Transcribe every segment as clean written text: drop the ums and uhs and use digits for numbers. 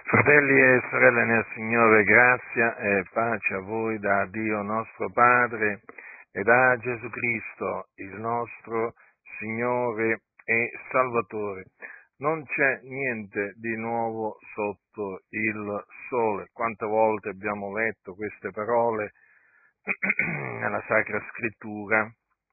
Fratelli e sorelle nel Signore, grazia e pace a voi da Dio nostro Padre e da Gesù Cristo, il nostro Signore e Salvatore. Non c'è niente di nuovo sotto il sole. Quante volte abbiamo letto queste parole nella Sacra Scrittura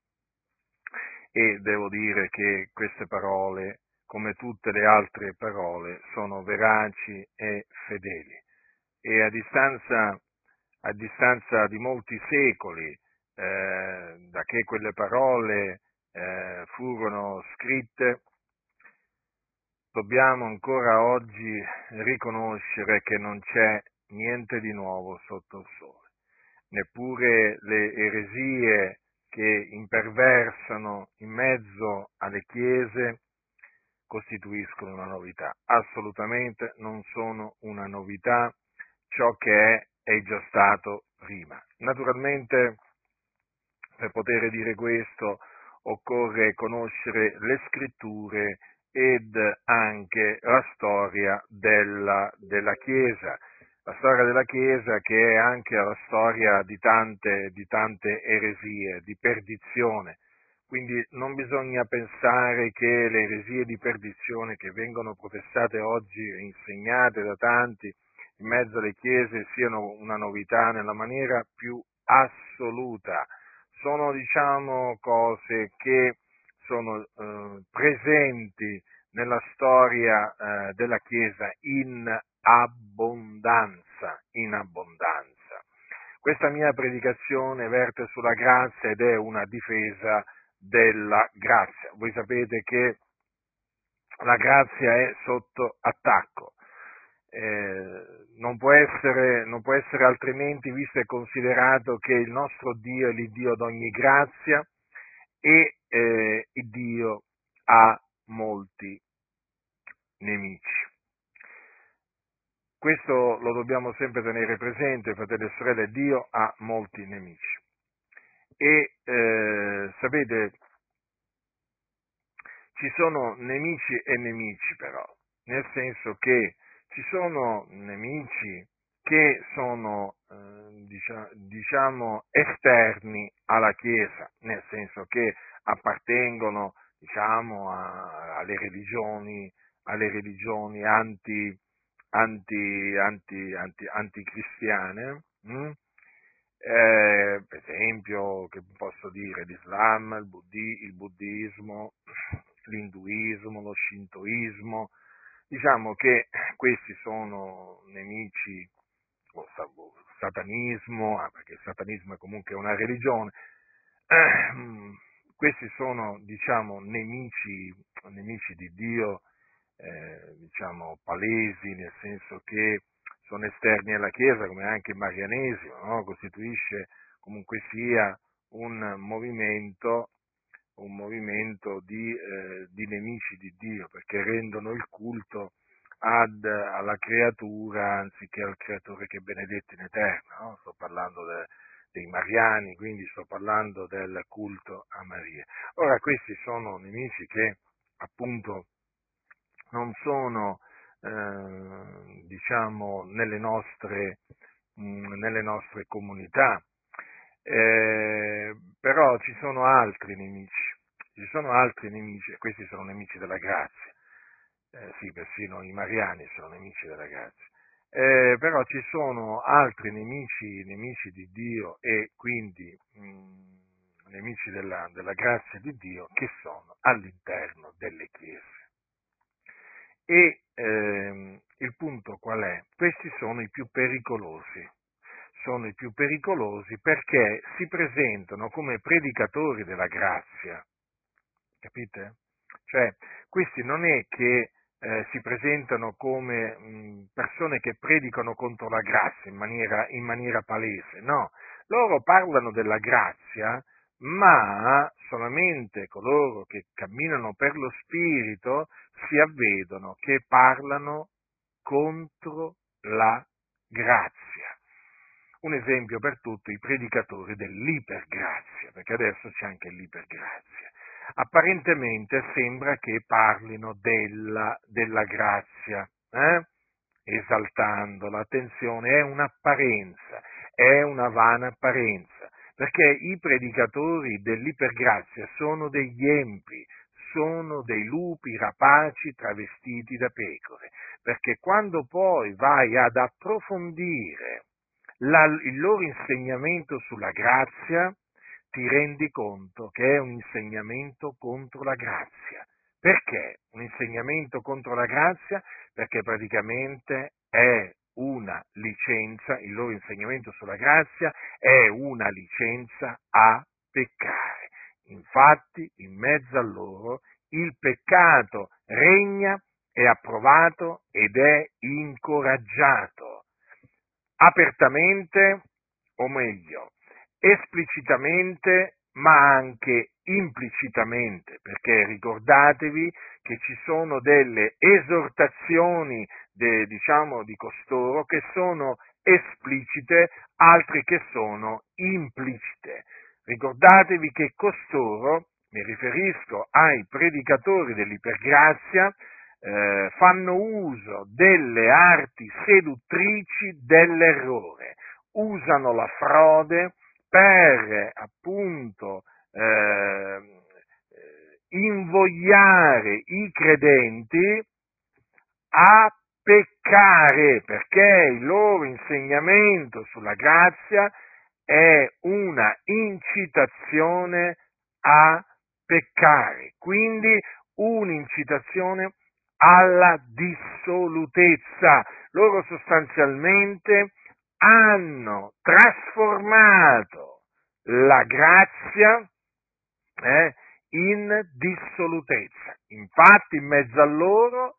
e devo dire che queste parole, come tutte le altre parole, sono veraci e fedeli. E a distanza di molti secoli, da che quelle parole furono scritte, dobbiamo ancora oggi riconoscere che non c'è niente di nuovo sotto il sole, neppure le eresie che imperversano in mezzo alle chiese costituiscono una novità. Assolutamente non sono una novità, ciò che è già stato prima. Naturalmente, per poter dire questo, occorre conoscere le scritture ed anche la storia della Chiesa. La storia della Chiesa, che è anche la storia di tante eresie, di perdizione. Quindi non bisogna pensare che le eresie di perdizione che vengono professate oggi e insegnate da tanti in mezzo alle chiese siano una novità nella maniera più assoluta. Sono, cose che sono presenti nella storia della Chiesa in abbondanza, in abbondanza. Questa mia predicazione verte sulla grazia ed è una difesa della grazia. Voi sapete che la grazia è sotto attacco. Non può essere altrimenti, visto e considerato che il nostro Dio è l'Iddio d'ogni grazia e il Dio ha molti nemici. Questo lo dobbiamo sempre tenere presente, fratelli e sorelle, Dio ha molti nemici. E sapete, ci sono nemici e nemici però, nel senso che ci sono nemici che sono, esterni alla Chiesa, nel senso che appartengono, alle religioni anticristiane, per esempio, che posso dire, l'Islam, il buddismo, l'induismo, lo shintoismo. Diciamo che questi sono nemici, o satanismo, perché il satanismo è comunque una religione. Questi sono, nemici di Dio, palesi, nel senso che sono esterni alla Chiesa, come anche il Marianesimo, no? Costituisce comunque sia un movimento di nemici di Dio, perché rendono il culto alla creatura anziché al creatore che è benedetto in eterno, no? Sto parlando dei mariani, quindi sto parlando del culto a Maria. Ora, questi sono nemici che appunto non sono, nelle nostre comunità, però ci sono altri nemici, e questi sono nemici della grazia. Sì, persino i mariani sono nemici della grazia. Però ci sono altri nemici di Dio e quindi nemici della grazia di Dio che sono all'interno delle chiese. E il punto qual è? Questi sono i più pericolosi. Sono i più pericolosi perché si presentano come predicatori della grazia, capite? Cioè, questi non è che si presentano come persone che predicano contro la grazia in maniera palese, no, loro parlano della grazia, ma solamente coloro che camminano per lo Spirito si avvedono che parlano contro la grazia. Un esempio per tutti, i predicatori dell'ipergrazia, perché adesso c'è anche l'ipergrazia. Apparentemente sembra che parlino della grazia, esaltandola. Attenzione, è un'apparenza, è una vana apparenza, perché i predicatori dell'ipergrazia sono degli empi, sono dei lupi rapaci travestiti da pecore, perché quando poi vai ad approfondire il loro insegnamento sulla grazia, ti rendi conto che è un insegnamento contro la grazia. Perché un insegnamento contro la grazia? Perché praticamente è una licenza, il loro insegnamento sulla grazia è una licenza a peccare. Infatti, in mezzo a loro il peccato regna, è approvato ed è incoraggiato apertamente, o meglio, esplicitamente, ma anche implicitamente, perché ricordatevi che ci sono delle esortazioni, di costoro che sono esplicite, altre che sono implicite. Ricordatevi che costoro, mi riferisco ai predicatori dell'ipergrazia, fanno uso delle arti seduttrici dell'errore, usano la frode per appunto invogliare i credenti a peccare, perché il loro insegnamento sulla grazia è una incitazione a peccare, quindi un'incitazione alla dissolutezza. Loro sostanzialmente hanno trasformato la grazia in dissolutezza. Infatti in mezzo a loro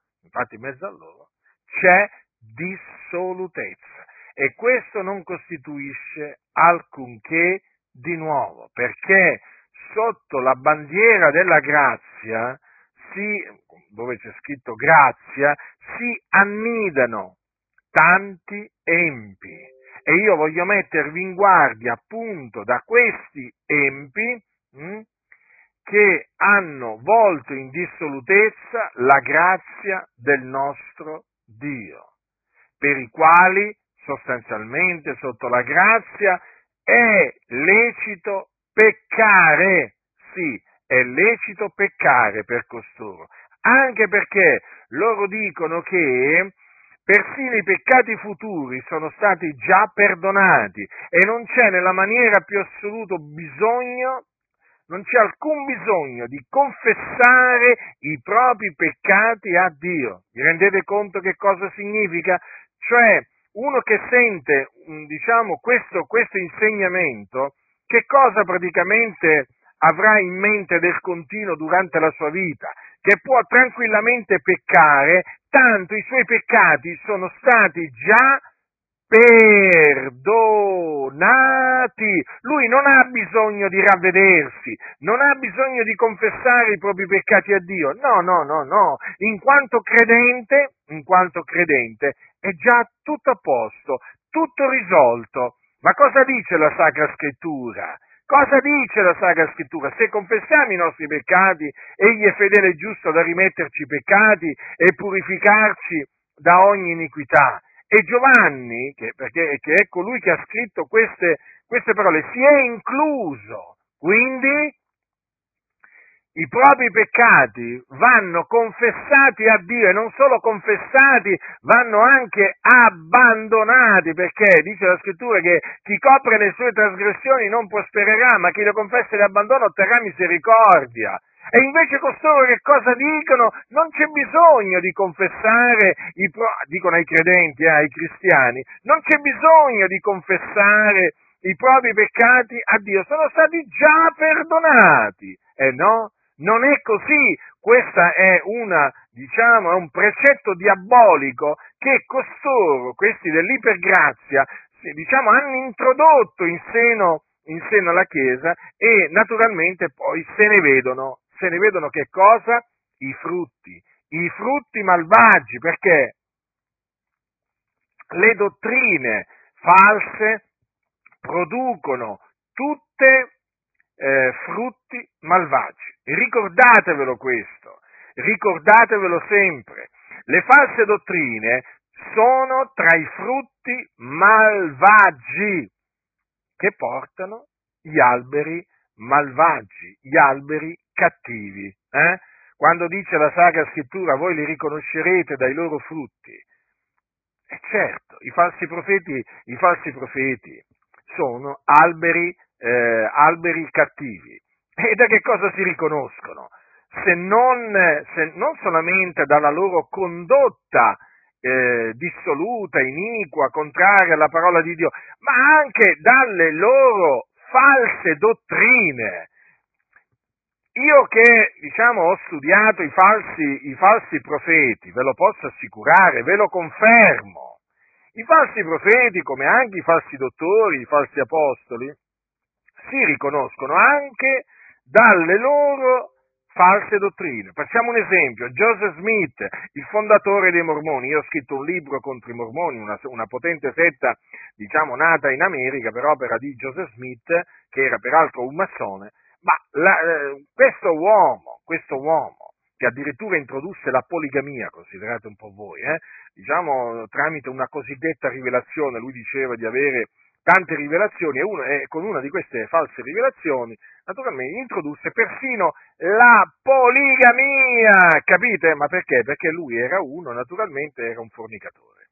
c'è dissolutezza e questo non costituisce alcunché di nuovo, perché sotto la bandiera della grazia, dove c'è scritto grazia, si annidano tanti empi. E io voglio mettervi in guardia appunto da questi empi che hanno volto in dissolutezza la grazia del nostro Dio, per i quali sostanzialmente sotto la grazia è lecito peccare, sì, è lecito peccare per costoro, anche perché loro dicono che persino i peccati futuri sono stati già perdonati e non c'è nella maniera più assoluto bisogno, non c'è alcun bisogno di confessare i propri peccati a Dio. Vi rendete conto che cosa significa? Cioè, uno che sente, questo insegnamento, che cosa praticamente avrà in mente del continuo durante la sua vita? Che può tranquillamente peccare, tanto i suoi peccati sono stati già perdonati. Lui non ha bisogno di ravvedersi, non ha bisogno di confessare i propri peccati a Dio. No, no, no, no. In quanto credente è già tutto a posto, tutto risolto. Ma cosa dice la Sacra Scrittura? Cosa dice la Sacra Scrittura? Se confessiamo i nostri peccati, Egli è fedele e giusto da rimetterci i peccati e purificarci da ogni iniquità. E Giovanni, che è colui che ha scritto queste parole, si è incluso, quindi i propri peccati vanno confessati a Dio e non solo confessati, vanno anche abbandonati, perché dice la Scrittura che chi copre le sue trasgressioni non prospererà, ma chi le confessa e le abbandona otterrà misericordia. E invece costoro che cosa dicono? Non c'è bisogno di confessare, dicono ai credenti, ai cristiani, non c'è bisogno di confessare i propri peccati a Dio, sono stati già perdonati. No, non è così. Questa è è un precetto diabolico che costoro, questi dell'ipergrazia, hanno introdotto in seno alla Chiesa e naturalmente poi se ne vedono che cosa? I frutti malvagi, perché le dottrine false producono tutte frutti malvagi. Ricordatevelo questo, ricordatevelo sempre. Le false dottrine sono tra i frutti malvagi che portano gli alberi malvagi, gli alberi cattivi. Quando dice la Sacra Scrittura, voi li riconoscerete dai loro frutti. E certo, i falsi profeti sono alberi cattivi. E da che cosa si riconoscono? Se non solamente dalla loro condotta dissoluta, iniqua, contraria alla parola di Dio, ma anche dalle loro false dottrine. Io che, ho studiato i falsi profeti, ve lo posso assicurare, ve lo confermo. I falsi profeti, come anche i falsi dottori, i falsi apostoli, si riconoscono anche dalle loro false dottrine. Facciamo un esempio: Joseph Smith, il fondatore dei Mormoni. Io ho scritto un libro contro i Mormoni, una potente setta, nata in America per opera di Joseph Smith, che era peraltro un massone, ma questo uomo, che addirittura introdusse la poligamia, considerate un po' voi, tramite una cosiddetta rivelazione. Lui diceva di avere tante rivelazioni e con una di queste false rivelazioni, naturalmente, introdusse persino la poligamia, capite? Ma perché? Perché lui era un fornicatore.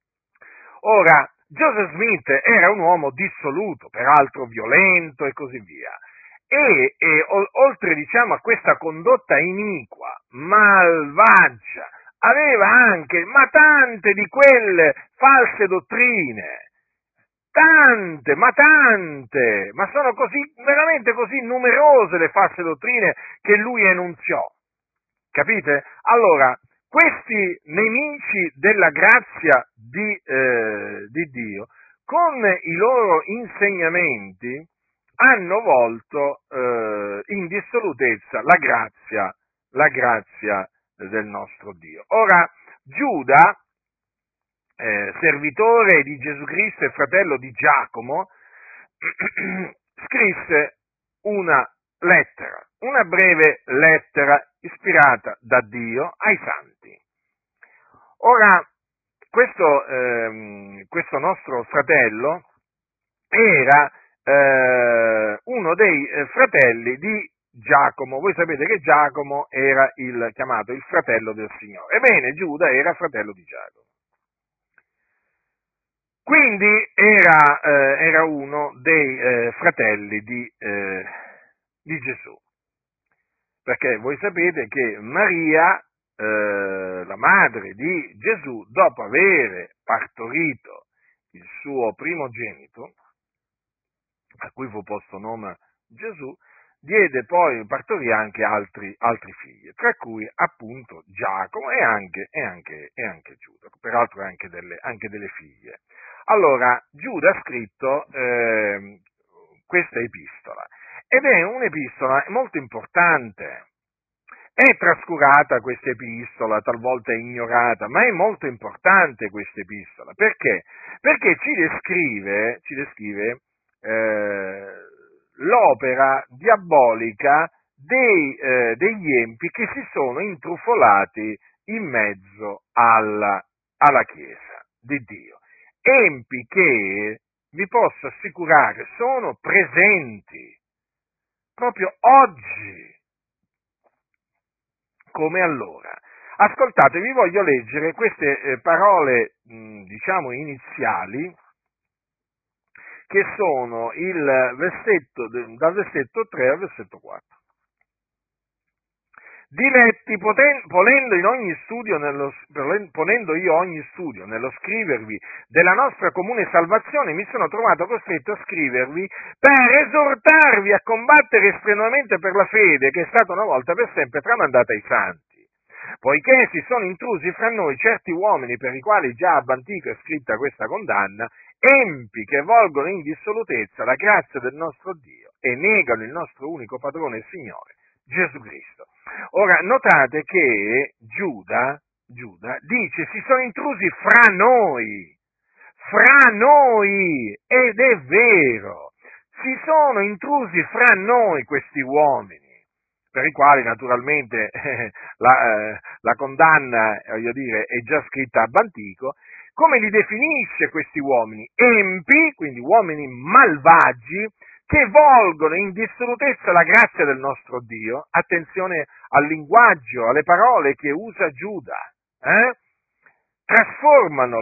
Ora, Joseph Smith era un uomo dissoluto, peraltro violento e così via. E oltre, a questa condotta iniqua, malvagia, aveva anche, ma tante di quelle false dottrine, tante, ma sono veramente così numerose le false dottrine che lui enunziò, capite? Allora, questi nemici della grazia di Dio, con i loro insegnamenti, hanno volto in dissolutezza la grazia del nostro Dio. Ora, Giuda, servitore di Gesù Cristo e fratello di Giacomo, scrisse una breve lettera ispirata da Dio ai santi. Ora, questo nostro fratello era uno dei fratelli di Giacomo. Voi sapete che Giacomo era chiamato il fratello del Signore. Ebbene, Giuda era fratello di Giacomo. Quindi era uno dei fratelli di Gesù, perché voi sapete che Maria, la madre di Gesù, dopo aver partorito il suo primogenito, a cui fu posto nome Gesù, partorì anche altri figli, tra cui appunto Giacomo e anche Giuda, peraltro anche delle figlie. Allora, Giuda ha scritto questa epistola, ed è un'epistola molto importante. È trascurata questa epistola, talvolta è ignorata, ma è molto importante questa epistola. Perché? Perché ci descrive l'opera diabolica degli empi che si sono intrufolati in mezzo alla Chiesa di Dio. Empi che, vi posso assicurare, sono presenti proprio oggi, come allora. Ascoltate, vi voglio leggere queste parole, iniziali, che sono dal versetto 3 al versetto 4. Diletti, ponendo io ogni studio nello scrivervi della nostra comune salvazione, mi sono trovato costretto a scrivervi per esortarvi a combattere strenuamente per la fede che è stata una volta per sempre tramandata ai santi. Poiché si sono intrusi fra noi certi uomini per i quali già ab antico è scritta questa condanna, empi che volgono in dissolutezza la grazia del nostro Dio e negano il nostro unico padrone e Signore, Gesù Cristo. Ora, notate che Giuda dice si sono intrusi fra noi, ed è vero, si sono intrusi fra noi questi uomini, per i quali naturalmente la condanna, voglio dire, è già scritta ab antico. Come li definisce questi uomini? Empi, quindi uomini malvagi, che volgono in dissolutezza la grazia del nostro Dio. Attenzione al linguaggio, alle parole che usa Giuda, trasformano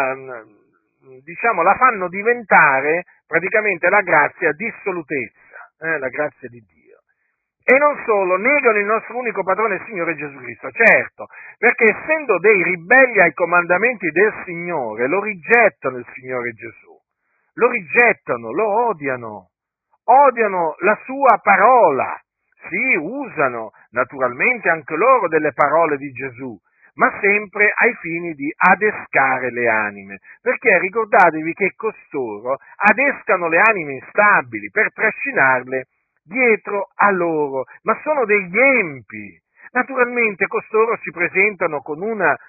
la fanno diventare praticamente la grazia dissolutezza, la grazia di Dio. E non solo, negano il nostro unico padrone e Signore Gesù Cristo, certo, perché essendo dei ribelli ai comandamenti del Signore, lo rigettano il Signore Gesù, lo rigettano, lo odiano la sua parola, sì, usano naturalmente anche loro delle parole di Gesù, ma sempre ai fini di adescare le anime, perché ricordatevi che costoro adescano le anime instabili per trascinarle dietro a loro, ma sono degli empi. Naturalmente costoro si presentano con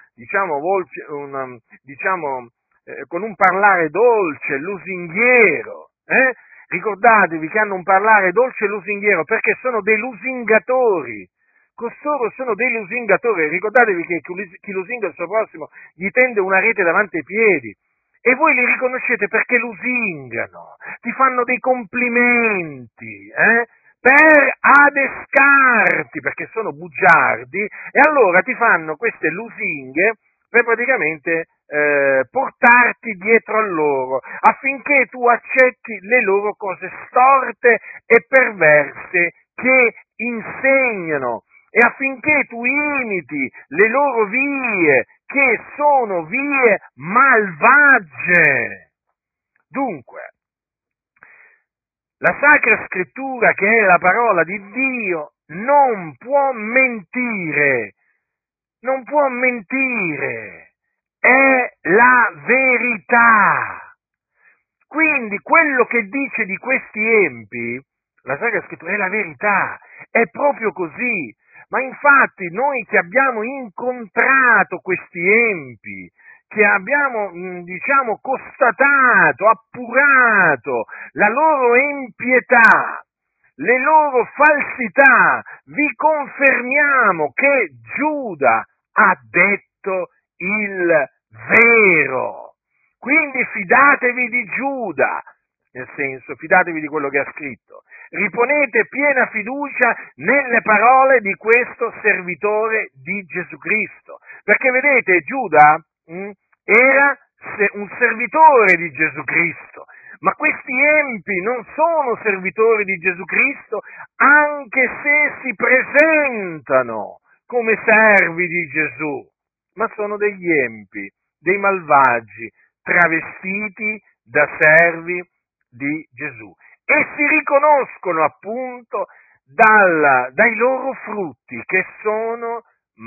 con un parlare dolce, lusinghiero, Ricordatevi che hanno un parlare dolce e lusinghiero perché sono dei lusingatori. Costoro sono dei lusingatori. Ricordatevi che chi lusinga il suo prossimo gli tende una rete davanti ai piedi. E voi li riconoscete perché lusingano, ti fanno dei complimenti, per adescarti, perché sono bugiardi, e allora ti fanno queste lusinghe per praticamente portarti dietro a loro, affinché tu accetti le loro cose storte e perverse che insegnano, e affinché tu imiti le loro vie, che sono vie malvagie. Dunque, la Sacra Scrittura, che è la parola di Dio, non può mentire, è la verità. Quindi quello che dice di questi empi, la Sacra Scrittura è la verità, è proprio così. Ma infatti noi che abbiamo incontrato questi empi, che abbiamo, constatato, appurato la loro empietà, le loro falsità, vi confermiamo che Giuda ha detto il vero. Quindi fidatevi di Giuda, nel senso, fidatevi di quello che ha scritto. Riponete piena fiducia nelle parole di questo servitore di Gesù Cristo. Perché vedete, Giuda era un servitore di Gesù Cristo, ma questi empi non sono servitori di Gesù Cristo, anche se si presentano come servi di Gesù, ma sono degli empi, dei malvagi, travestiti da servi di Gesù. E si riconoscono appunto dai loro frutti, che sono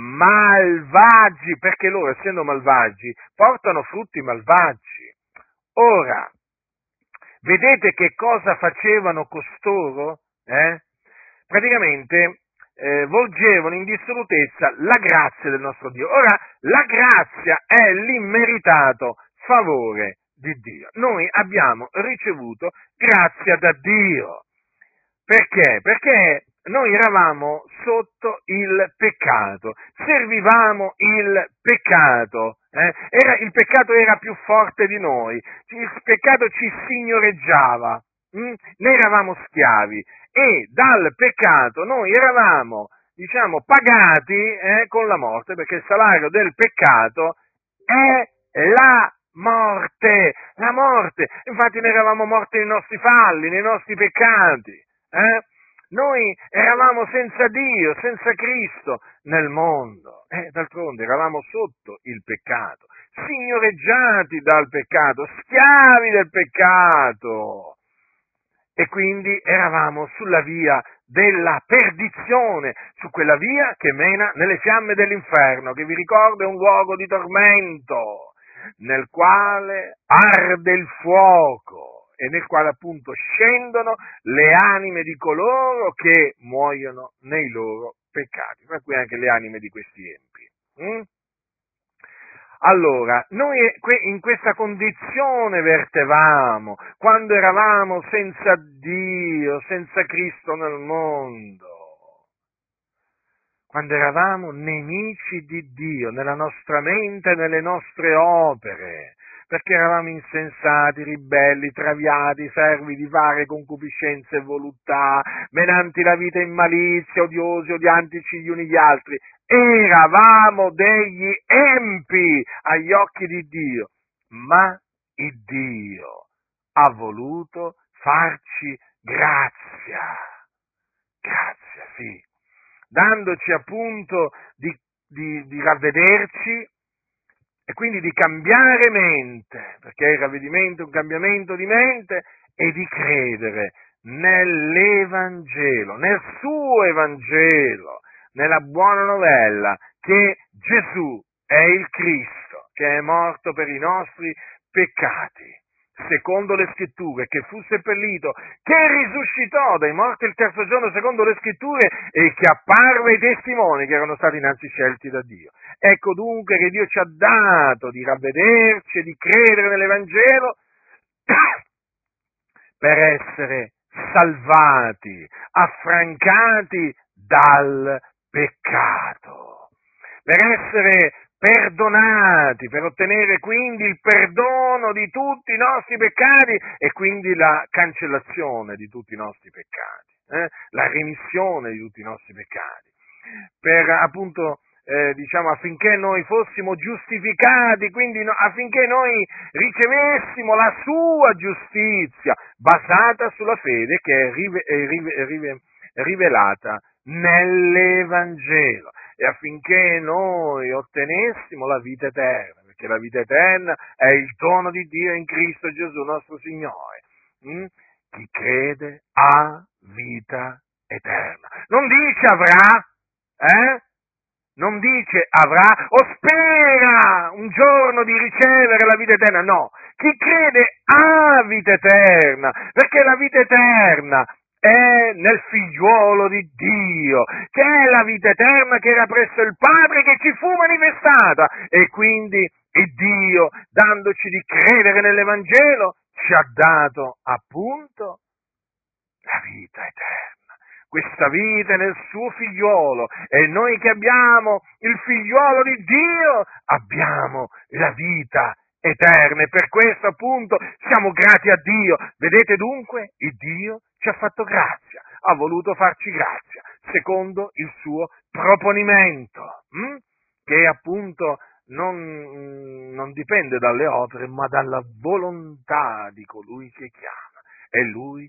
malvagi, perché loro, essendo malvagi, portano frutti malvagi. Ora, vedete che cosa facevano costoro? Praticamente volgevano in dissolutezza la grazia del nostro Dio. Ora, la grazia è l'immeritato favore di Dio. Noi abbiamo ricevuto grazia da Dio. Perché? Perché noi eravamo sotto il peccato, servivamo il peccato, il peccato era più forte di noi, il peccato ci signoreggiava, ne eravamo schiavi e dal peccato noi eravamo, pagati con la morte, perché il salario del peccato è la morte, infatti noi eravamo morti nei nostri falli, nei nostri peccati. Noi eravamo senza Dio, senza Cristo nel mondo, d'altronde eravamo sotto il peccato, signoreggiati dal peccato, schiavi del peccato, e quindi eravamo sulla via della perdizione, su quella via che mena nelle fiamme dell'inferno, che vi ricordo è un luogo di tormento, nel quale arde il fuoco e nel quale appunto scendono le anime di coloro che muoiono nei loro peccati, tra cui anche le anime di questi empi. Allora, noi in questa condizione vertevamo, quando eravamo senza Dio, senza Cristo nel mondo. quando eravamo nemici di Dio, nella nostra mente, nelle nostre opere, perché eravamo insensati, ribelli, traviati, servi di varie concupiscenze e voluttà, menanti la vita in malizia, odiosi, odiantici gli uni gli altri. Eravamo degli empi agli occhi di Dio, ma il Dio ha voluto farci grazia, sì, dandoci appunto di ravvederci e quindi di cambiare mente, perché il ravvedimento è un cambiamento di mente, e di credere nell'Evangelo, nel suo Evangelo, nella buona novella che Gesù è il Cristo, che è morto per i nostri peccati, secondo le scritture, che fu seppellito, che risuscitò dai morti il terzo giorno secondo le scritture e che apparve ai testimoni che erano stati innanzi scelti da Dio. Ecco dunque che Dio ci ha dato di ravvederci e di credere nell'Evangelo per essere salvati, affrancati dal peccato, per essere perdonati, per ottenere quindi il perdono di tutti i nostri peccati e quindi la cancellazione di tutti i nostri peccati, la remissione di tutti i nostri peccati, per appunto affinché noi fossimo giustificati, quindi affinché noi ricevessimo la sua giustizia, basata sulla fede che è rivelata nell'Evangelo, e affinché noi ottenessimo la vita eterna, perché la vita eterna è il dono di Dio in Cristo Gesù nostro Signore. Chi crede ha vita eterna. Non dice avrà, non dice avrà o spera un giorno di ricevere la vita eterna, no, chi crede ha vita eterna, perché la vita eterna è nel figliuolo di Dio, che è la vita eterna che era presso il Padre, che ci fu manifestata, e quindi il Dio, dandoci di credere nell'Evangelo, ci ha dato appunto la vita eterna. Questa vita è nel suo figliuolo, e noi che abbiamo il figliuolo di Dio abbiamo la vita eterna, e per questo appunto siamo grati a Dio. Vedete dunque, il Dio ci ha fatto grazia, ha voluto farci grazia, secondo il suo proponimento, che appunto non dipende dalle opere, ma dalla volontà di colui che chiama, e Lui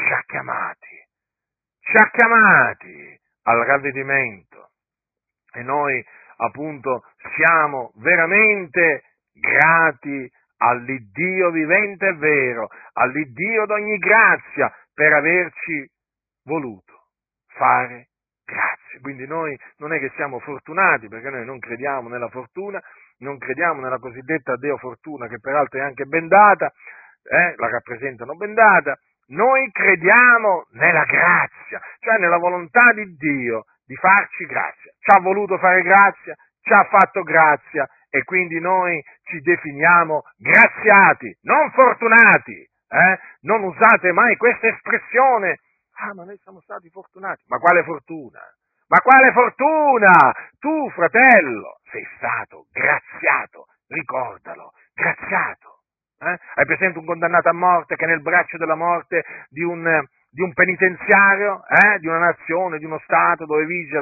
ci ha chiamati al ravvedimento, e noi appunto siamo veramente grati all'Iddio vivente e vero, all'Iddio d'ogni grazia, per averci voluto fare grazia. Quindi noi non è che siamo fortunati, perché noi non crediamo nella fortuna, non crediamo nella cosiddetta Deo fortuna, che peraltro è anche bendata, la rappresentano bendata. Noi crediamo nella grazia, cioè nella volontà di Dio di farci grazia. Ci ha voluto fare grazia, ci ha fatto grazia, e quindi noi ci definiamo graziati, non fortunati. Non usate mai questa espressione: ah, ma noi siamo stati fortunati. Ma quale fortuna? Ma quale fortuna? Tu, fratello, sei stato graziato, ricordalo, graziato. Hai presente un condannato a morte che è nel braccio della morte di un penitenziario, di una nazione, di uno Stato dove vige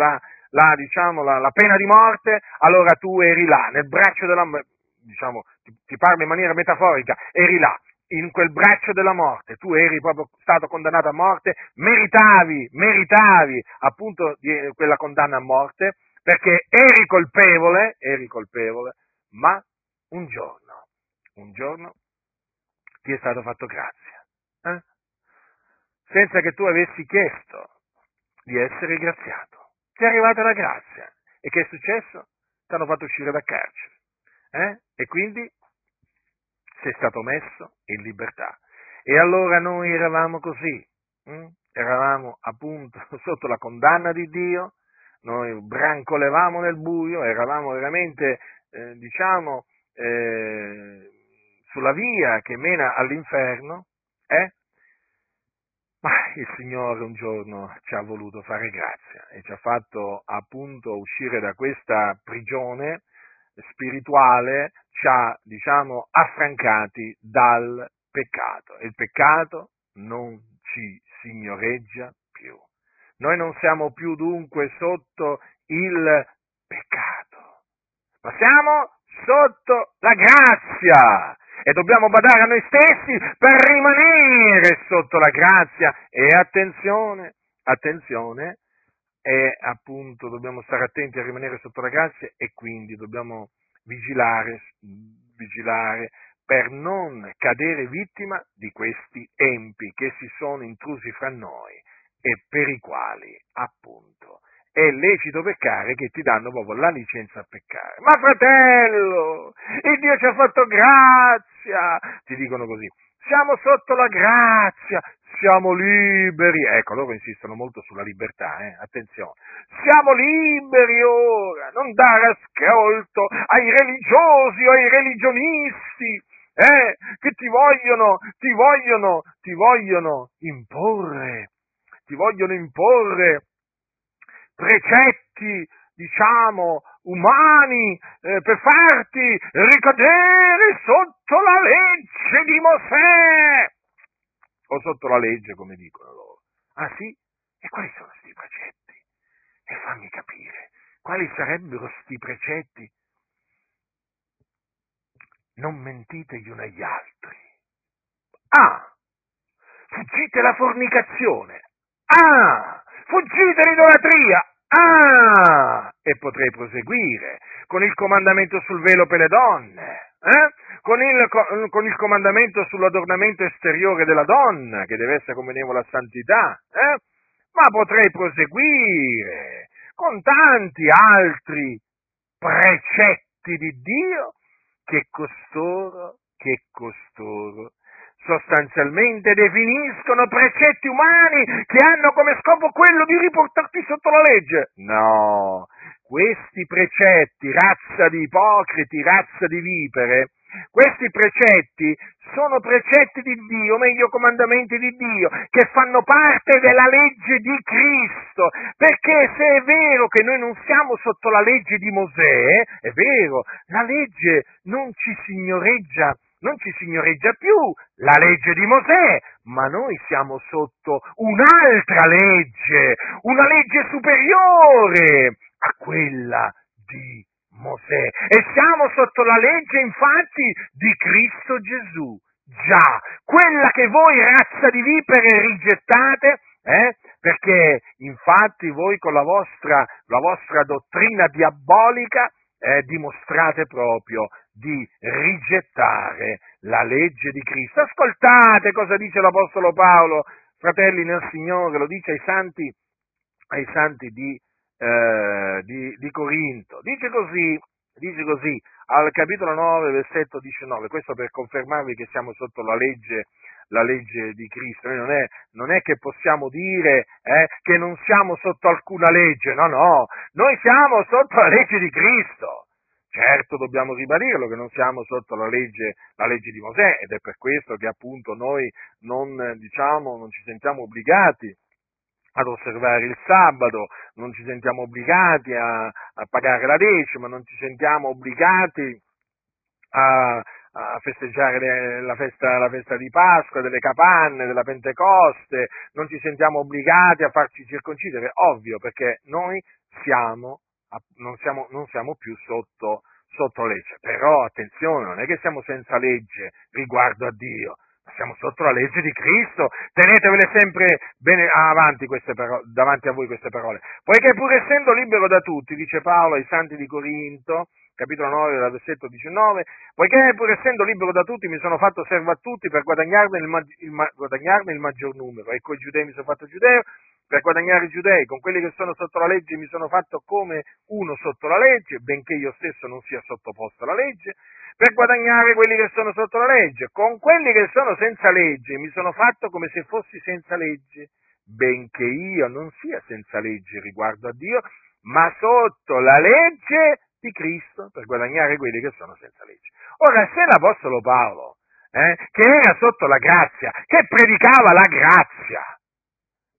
la pena di morte? Allora tu eri là, nel braccio della morte, ti parlo in maniera metaforica, eri là, in quel braccio della morte, tu eri proprio stato condannato a morte, meritavi appunto di quella condanna a morte, perché eri colpevole, ma un giorno ti è stato fatto grazia, senza che tu avessi chiesto di essere graziato. Ti è arrivata la grazia, e che è successo? Ti hanno fatto uscire da carcere, e quindi sei stato messo in libertà. E allora noi eravamo così, eravamo appunto sotto la condanna di Dio, noi brancolevamo nel buio, eravamo veramente, sulla via che mena all'inferno, ma il Signore un giorno ci ha voluto fare grazia e ci ha fatto appunto uscire da questa prigione spirituale, ci ha, diciamo, affrancati dal peccato. E il peccato non ci signoreggia più. Noi non siamo più dunque sotto il peccato, ma siamo sotto la grazia e dobbiamo badare a noi stessi per rimanere sotto la grazia e attenzione, e appunto dobbiamo stare attenti a rimanere sotto la grazia e quindi dobbiamo vigilare per non cadere vittima di questi empi che si sono intrusi fra noi e per i quali appunto è lecito peccare, che ti danno proprio la licenza a peccare. Ma fratello, il Dio ci ha fatto grazia, ti dicono così, siamo sotto la grazia, siamo liberi, ecco, loro insistono molto sulla libertà, attenzione, siamo liberi ora, non dare ascolto ai religiosi o ai religionisti, che ti vogliono imporre precetti, diciamo, umani, per farti ricadere sotto la legge di Mosè, o sotto la legge, come dicono loro. Ah sì? E quali sono sti precetti? E fammi capire, quali sarebbero sti precetti? Non mentite gli uni agli altri. Ah! Fuggite la fornicazione. Ah! Fuggite l'idolatria. Ah! E potrei proseguire con il comandamento sul velo per le donne, con il comandamento sull'adornamento esteriore della donna, che deve essere convenevole alla santità, ma potrei proseguire con tanti altri precetti di Dio che costoro sostanzialmente definiscono precetti umani che hanno come scopo quello di riportarti sotto la legge. No, questi precetti, razza di ipocriti, razza di vipere, questi precetti sono precetti di Dio, meglio comandamenti di Dio, che fanno parte della legge di Cristo, perché se è vero che noi non siamo sotto la legge di Mosè, è vero, la legge non ci signoreggia più, la legge di Mosè, ma noi siamo sotto un'altra legge, una legge superiore a quella di Mosè, e siamo sotto la legge infatti di Cristo Gesù, già, quella che voi razza di vipere rigettate, perché infatti voi con la vostra dottrina diabolica dimostrate proprio di rigettare la legge di Cristo. Ascoltate cosa dice l'Apostolo Paolo, fratelli nel Signore, lo dice ai santi di Corinto. Dice così, al capitolo 9, versetto 19, questo per confermarvi che siamo sotto la legge di Cristo. Noi non è che possiamo dire che non siamo sotto alcuna legge, no, noi siamo sotto la legge di Cristo. Certo, dobbiamo ribadirlo che non siamo sotto la legge di Mosè, ed è per questo che appunto noi non ci sentiamo obbligati ad osservare il sabato, non ci sentiamo obbligati a pagare la decima, non ci sentiamo obbligati a festeggiare la festa di Pasqua, delle capanne, della Pentecoste, non ci sentiamo obbligati a farci circoncidere, ovvio, perché noi non siamo più sotto legge. Però attenzione, non è che siamo senza legge riguardo a Dio, ma siamo sotto la legge di Cristo. Tenetevele sempre bene davanti a voi queste parole, poiché pur essendo libero da tutti, dice Paolo ai santi di Corinto, capitolo 9, versetto 19, poiché pur essendo libero da tutti mi sono fatto servo a tutti per guadagnarne il maggior numero, e coi giudei mi sono fatto giudeo per guadagnare i giudei, con quelli che sono sotto la legge mi sono fatto come uno sotto la legge, benché io stesso non sia sottoposto alla legge, per guadagnare quelli che sono sotto la legge, con quelli che sono senza legge mi sono fatto come se fossi senza legge, benché io non sia senza legge riguardo a Dio, ma sotto la legge di Cristo, per guadagnare quelli che sono senza legge. Ora, se l'Apostolo Paolo, che era sotto la grazia, che predicava la grazia,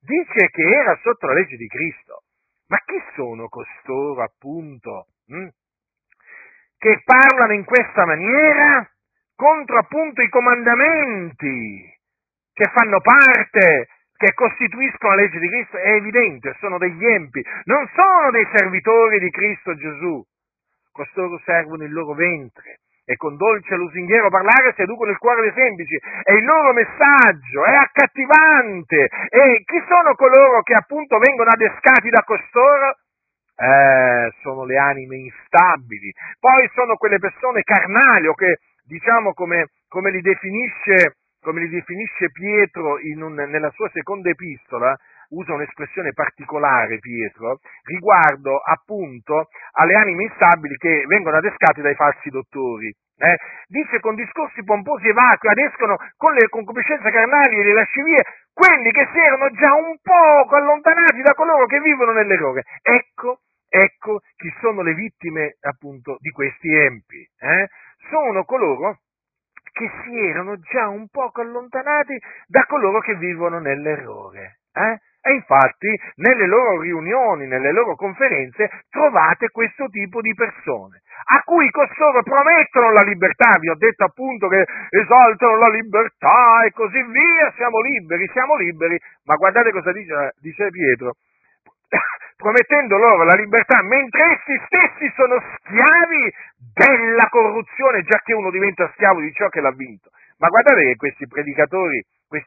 dice che era sotto la legge di Cristo. Ma chi sono costoro, appunto, che parlano in questa maniera contro, appunto, i comandamenti che fanno parte, che costituiscono la legge di Cristo? È evidente, sono degli empi, non sono dei servitori di Cristo Gesù. Costoro servono il loro ventre e con dolce e lusinghiero parlare seducono il cuore dei semplici, e il loro messaggio è accattivante. E chi sono coloro che appunto vengono adescati da costoro? Sono le anime instabili, poi sono quelle persone carnali, o che, diciamo, come li definisce Pietro nella sua seconda epistola. Usa un'espressione particolare Pietro riguardo appunto alle anime instabili che vengono adescate dai falsi dottori. Dice: con discorsi pomposi e vacui adescono con le concupiscenze carnali e le lascivie quelli che si erano già un poco allontanati da coloro che vivono nell'errore. Ecco chi sono le vittime appunto di questi empi. Sono coloro che si erano già un poco allontanati da coloro che vivono nell'errore. E infatti nelle loro riunioni, nelle loro conferenze, trovate questo tipo di persone, a cui costoro promettono la libertà. Vi ho detto appunto che esaltano la libertà e così via, siamo liberi, ma guardate cosa dice Pietro, promettendo loro la libertà, mentre essi stessi sono schiavi della corruzione, già che uno diventa schiavo di ciò che l'ha vinto. Ma guardate che questi predicatori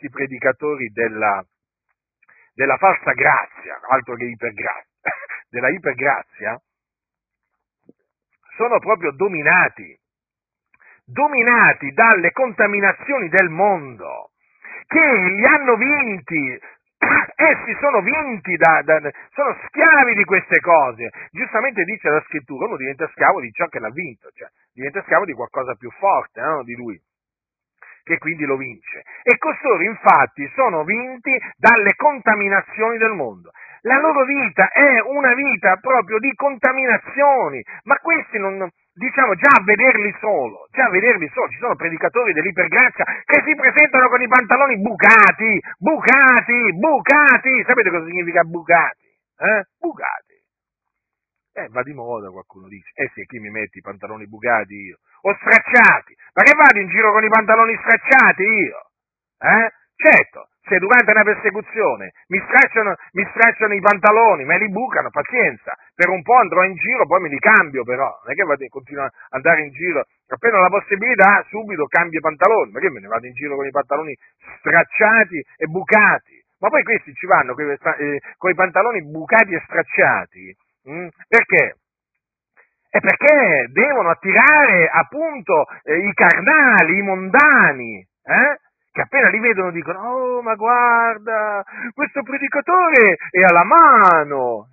della falsa grazia, altro che ipergrazia, della ipergrazia, sono proprio dominati dalle contaminazioni del mondo, che li hanno vinti. Essi sono vinti, sono schiavi di queste cose. Giustamente dice la scrittura: uno diventa schiavo di ciò che l'ha vinto, cioè diventa schiavo di qualcosa più forte, no? Di lui, che quindi lo vince. E costoro infatti sono vinti dalle contaminazioni del mondo. La loro vita è una vita proprio di contaminazioni, ma questi non, diciamo, già a vederli solo, ci sono predicatori dell'ipergrazia che si presentano con i pantaloni bucati, sapete cosa significa bucati? Bucati. Va di moda, qualcuno dice. Sì, chi mi mette i pantaloni bucati io? O stracciati. Ma che vado in giro con i pantaloni stracciati io? Certo, se durante una persecuzione mi stracciano i pantaloni, me li bucano, pazienza. Per un po' andrò in giro, poi me li cambio però. Non è che continuo ad andare in giro, appena ho la possibilità, subito cambio i pantaloni. Ma che me ne vado in giro con i pantaloni stracciati e bucati? Ma poi questi ci vanno con i pantaloni bucati e stracciati. Perché? È perché devono attirare appunto i carnali, i mondani, che appena li vedono dicono: oh, ma guarda, questo predicatore è alla mano,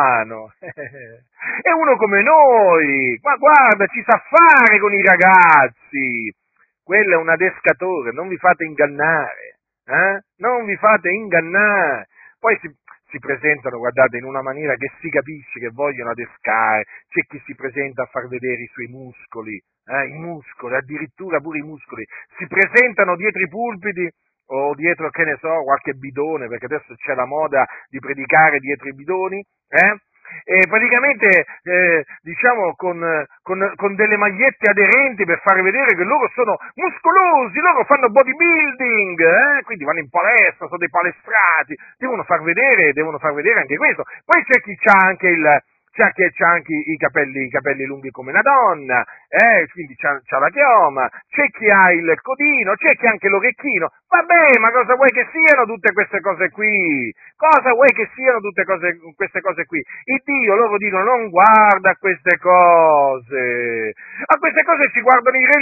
è uno come noi, ma guarda, ci sa fare con i ragazzi. Quello è un adescatore, non vi fate ingannare, non vi fate ingannare. Poi si presentano, guardate, in una maniera che si capisce che vogliono adescare. C'è chi si presenta a far vedere i suoi muscoli, i muscoli, addirittura pure i muscoli, si presentano dietro i pulpiti o dietro, che ne so, qualche bidone, perché adesso c'è la moda di predicare dietro i bidoni, e praticamente, diciamo, con delle magliette aderenti per far vedere che loro sono muscolosi, loro fanno bodybuilding, quindi vanno in palestra, sono dei palestrati, devono far vedere anche questo. Poi c'è chi c'ha anche i capelli lunghi come una donna, quindi c'ha la chioma, c'è chi ha il codino, c'è chi ha anche l'orecchino. Vabbè, ma cosa vuoi che siano tutte queste cose qui? Cosa vuoi che siano queste cose qui? Il Dio, loro dicono, non guarda a queste cose ci guardano i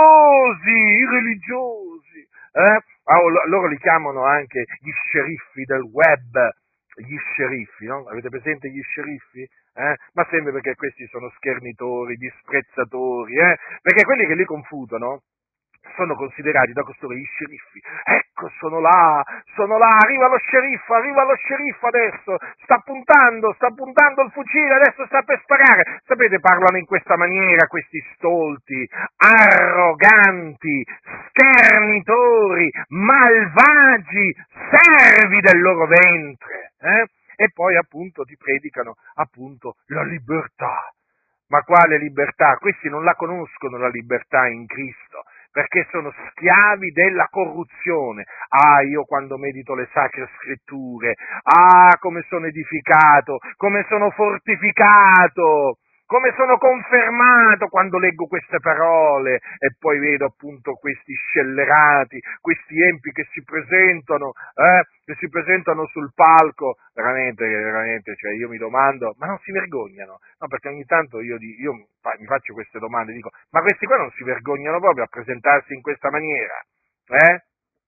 religiosi, loro li chiamano anche gli sceriffi del web, gli sceriffi, no? Avete presente gli sceriffi? Ma sempre perché questi sono schernitori, disprezzatori, perché quelli che li confutano sono considerati da costoro gli sceriffi. Ecco, sono là, arriva lo sceriffo adesso, sta puntando il fucile, adesso sta per sparare. Sapete, parlano in questa maniera questi stolti, arroganti, schernitori, malvagi, servi del loro ventre, e poi appunto ti predicano appunto la libertà. Ma quale libertà? Questi non la conoscono la libertà in Cristo, perché sono schiavi della corruzione. Ah, io quando medito le sacre scritture, come sono edificato, come sono fortificato, come sono confermato quando leggo queste parole e poi vedo appunto questi scellerati, questi empi che si presentano sul palco, veramente, cioè io mi domando, ma non si vergognano? No, perché ogni tanto mi faccio queste domande, dico, ma questi qua non si vergognano proprio a presentarsi in questa maniera? Eh?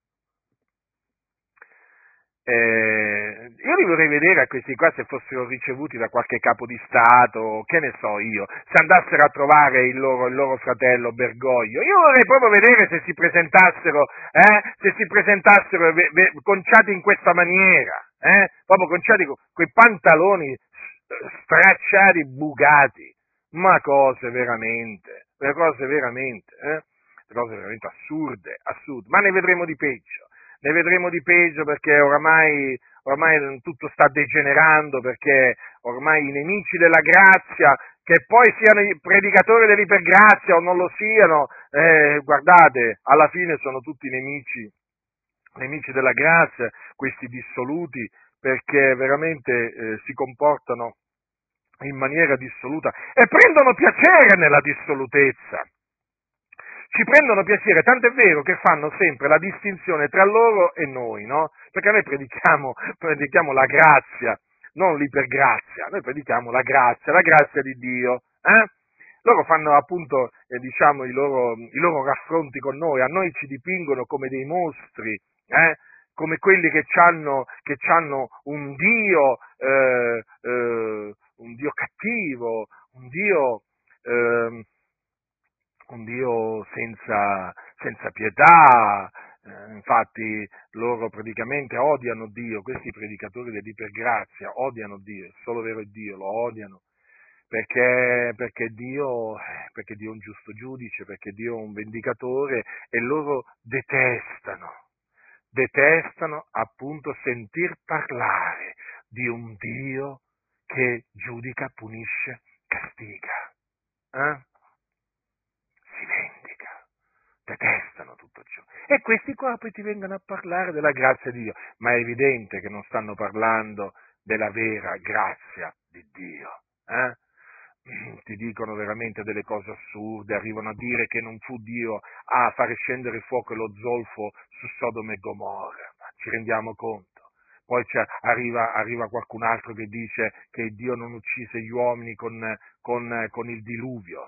Io li vorrei vedere a questi qua se fossero ricevuti da qualche capo di Stato, che ne so io, se andassero a trovare il loro fratello Bergoglio. Io vorrei proprio vedere se si presentassero conciati in questa maniera, proprio conciati con quei pantaloni stracciati, bucati, ma cose veramente assurde, ma ne vedremo di peggio perché ormai tutto sta degenerando, perché ormai i nemici della grazia, che poi siano i predicatori dell'ipergrazia o non lo siano, guardate, alla fine sono tutti nemici della grazia, questi dissoluti, perché veramente si comportano in maniera dissoluta e prendono piacere nella dissolutezza. Ci prendono piacere, tanto è vero che fanno sempre la distinzione tra loro e noi, no? Perché noi predichiamo la grazia, non l'ipergrazia, noi predichiamo la grazia di Dio, Loro fanno appunto, i loro raffronti con noi, a noi ci dipingono come dei mostri, come quelli che c'hanno un Dio cattivo, eh, un Dio senza pietà. Infatti loro praticamente odiano Dio, questi predicatori dell'ipergrazia odiano Dio, il solo vero Dio lo odiano, perché Dio è un giusto giudice, perché Dio è un vendicatore, e loro detestano appunto sentir parlare di un Dio che giudica, punisce, castiga. Si vendica, detestano tutto ciò. E questi qua poi ti vengono a parlare della grazia di Dio, ma è evidente che non stanno parlando della vera grazia di Dio. Ti dicono veramente delle cose assurde, arrivano a dire che non fu Dio a fare scendere il fuoco e lo zolfo su Sodoma e Gomorra, ma ci rendiamo conto? Poi arriva qualcun altro che dice che Dio non uccise gli uomini con il diluvio.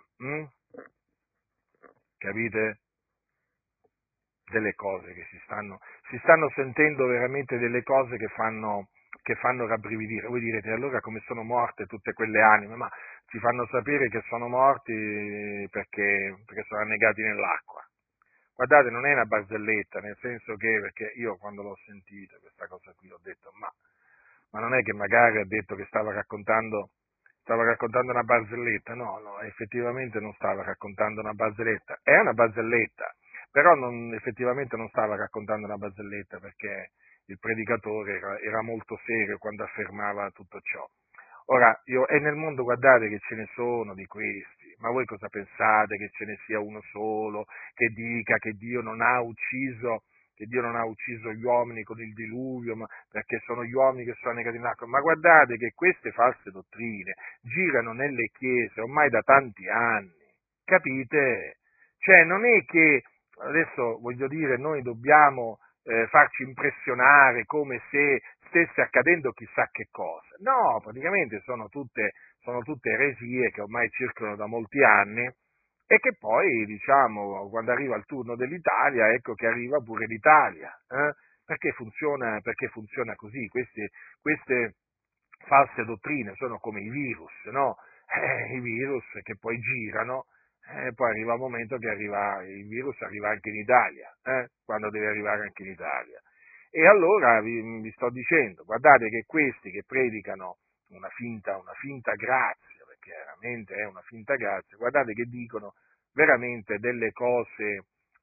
Capite? Delle cose che si stanno sentendo veramente delle cose che fanno rabbrividire. Voi direte, allora come sono morte tutte quelle anime? Ma ci fanno sapere che sono morti perché sono annegati nell'acqua. Guardate, non è una barzelletta, nel senso che, perché io quando l'ho sentita questa cosa qui ho detto, ma non è che magari ha detto che stava raccontando una barzelletta? No, no, effettivamente non stava raccontando una barzelletta, è una barzelletta, però effettivamente non stava raccontando una barzelletta, perché il predicatore era molto serio quando affermava tutto ciò. Ora, e nel mondo guardate che ce ne sono di questi, ma voi cosa pensate che ce ne sia uno solo che dica che Dio non ha ucciso gli uomini con il diluvio, ma perché sono gli uomini che sono annegati nell'acqua? Ma guardate che queste false dottrine girano nelle chiese ormai da tanti anni, capite? Cioè, non è che, adesso voglio dire, noi dobbiamo farci impressionare come se stesse accadendo chissà che cosa. No, praticamente sono tutte eresie che ormai circolano da molti anni e che poi, diciamo, quando arriva il turno dell'Italia, ecco che arriva pure l'Italia, perché funziona così. Queste false dottrine sono come i virus, no? I virus che poi girano, poi arriva un momento che il virus arriva anche in Italia, quando deve arrivare anche in Italia. E allora vi sto dicendo, guardate che questi che predicano una finta grazia, perché veramente è una finta grazia, guardate che dicono veramente delle cose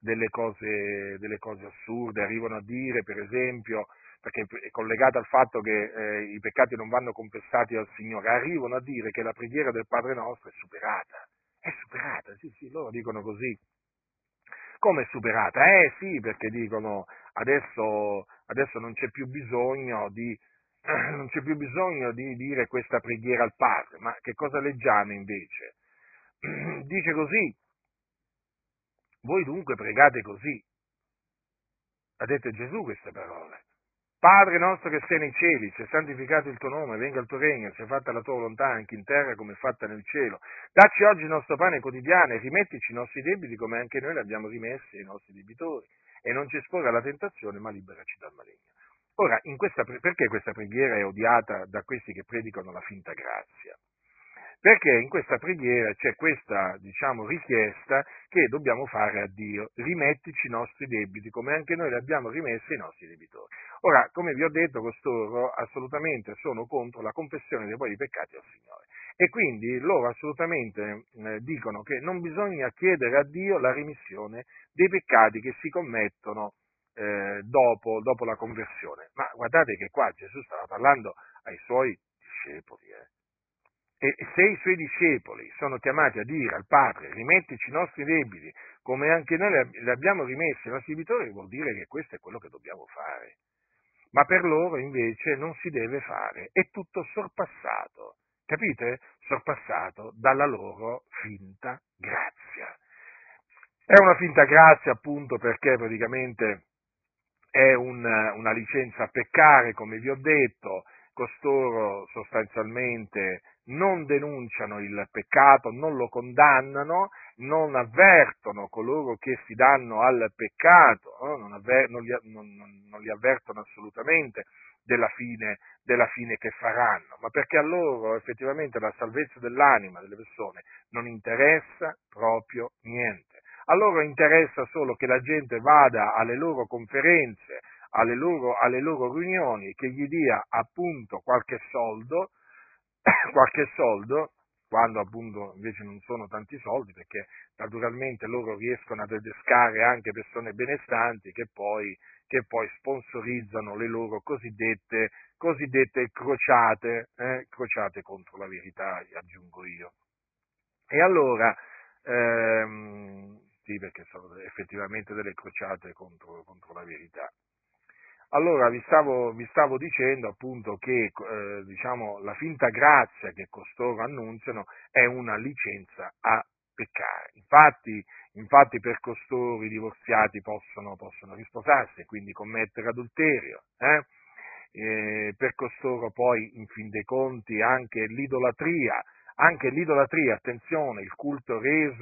delle cose assurde, arrivano a dire, per esempio, perché è collegata al fatto che i peccati non vanno confessati al Signore, arrivano a dire che la preghiera del Padre nostro è superata, sì, sì, loro dicono così. Come è superata? Sì, perché dicono adesso non c'è più bisogno di, non c'è più bisogno di dire questa preghiera al Padre, ma che cosa leggiamo invece? Dice così, voi dunque pregate così, ha detto Gesù queste parole. Padre nostro che sei nei cieli, sia santificato il tuo nome, venga il tuo regno, sia fatta la tua volontà anche in terra come è fatta nel cielo. Dacci oggi il nostro pane quotidiano e rimettici i nostri debiti come anche noi li abbiamo rimessi ai nostri debitori. E non ci esporre alla tentazione, ma liberaci dal maligno. Ora, perché questa preghiera è odiata da questi che predicano la finta grazia? Perché in questa preghiera c'è questa, richiesta che dobbiamo fare a Dio: rimettici i nostri debiti, come anche noi li abbiamo rimessi ai nostri debitori. Ora, come vi ho detto, costoro assolutamente sono contro la confessione dei propri peccati al Signore. E quindi loro assolutamente dicono che non bisogna chiedere a Dio la remissione dei peccati che si commettono dopo la conversione. Ma guardate che qua Gesù stava parlando ai suoi discepoli. E se i suoi discepoli sono chiamati a dire al Padre: rimettici i nostri debiti, come anche noi li abbiamo rimessi ai nostri debitori, vuol dire che questo è quello che dobbiamo fare. Ma per loro invece non si deve fare, è tutto sorpassato, capite? Sorpassato dalla loro finta grazia. È una finta grazia appunto perché praticamente è una licenza a peccare, come vi ho detto. Costoro sostanzialmente non denunciano il peccato, non lo condannano, non avvertono coloro che si danno al peccato, no? Non li avvertono assolutamente della fine che faranno, ma perché a loro effettivamente la salvezza dell'anima delle persone non interessa proprio niente. A loro interessa solo che la gente vada alle loro conferenze, alle loro riunioni, che gli dia appunto qualche soldo, quando appunto invece non sono tanti soldi, perché naturalmente loro riescono ad adescare anche persone benestanti che poi sponsorizzano le loro cosiddette crociate contro la verità, aggiungo io. E allora, sì, perché sono effettivamente delle crociate contro la verità. Allora vi stavo dicendo appunto che la finta grazia che costoro annunziano è una licenza a peccare. Infatti per costoro i divorziati possono risposarsi e quindi commettere adulterio. Per costoro poi, in fin dei conti, anche l'idolatria, attenzione, il culto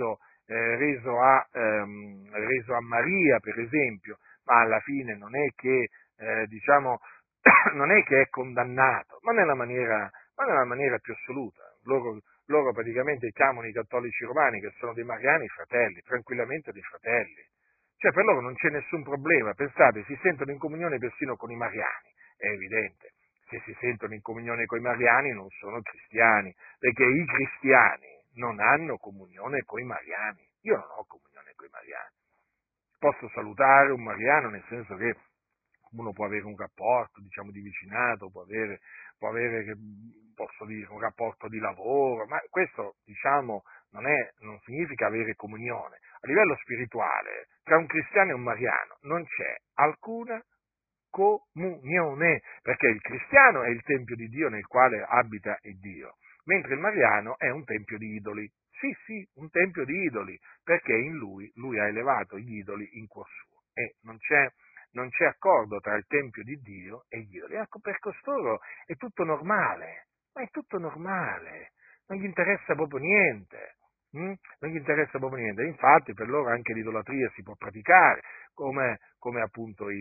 reso a Maria, per esempio, ma alla fine non è che, non è che è condannato, ma nella maniera più assoluta. Loro praticamente chiamano i cattolici romani, che sono dei mariani, fratelli, tranquillamente dei fratelli. Cioè per loro non c'è nessun problema, pensate, si sentono in comunione persino con i mariani, è evidente. Se si sentono in comunione con i mariani non sono cristiani, perché i cristiani non hanno comunione con i mariani. Io non ho comunione con i mariani. Posso salutare un mariano, nel senso che uno può avere un rapporto, di vicinato, può avere, posso dire, un rapporto di lavoro, ma questo, non significa avere comunione. A livello spirituale, tra un cristiano e un mariano non c'è alcuna comunione, perché il cristiano è il tempio di Dio nel quale abita il Dio, mentre il mariano è un tempio di idoli. Sì, sì, un tempio di idoli, perché in lui ha elevato gli idoli in cuor suo e non c'è accordo tra il tempio di Dio e gli idoli. Ecco, per costoro è tutto normale, ma è tutto normale, non gli interessa proprio niente. Non gli interessa proprio niente. Infatti per loro anche l'idolatria si può praticare, come appunto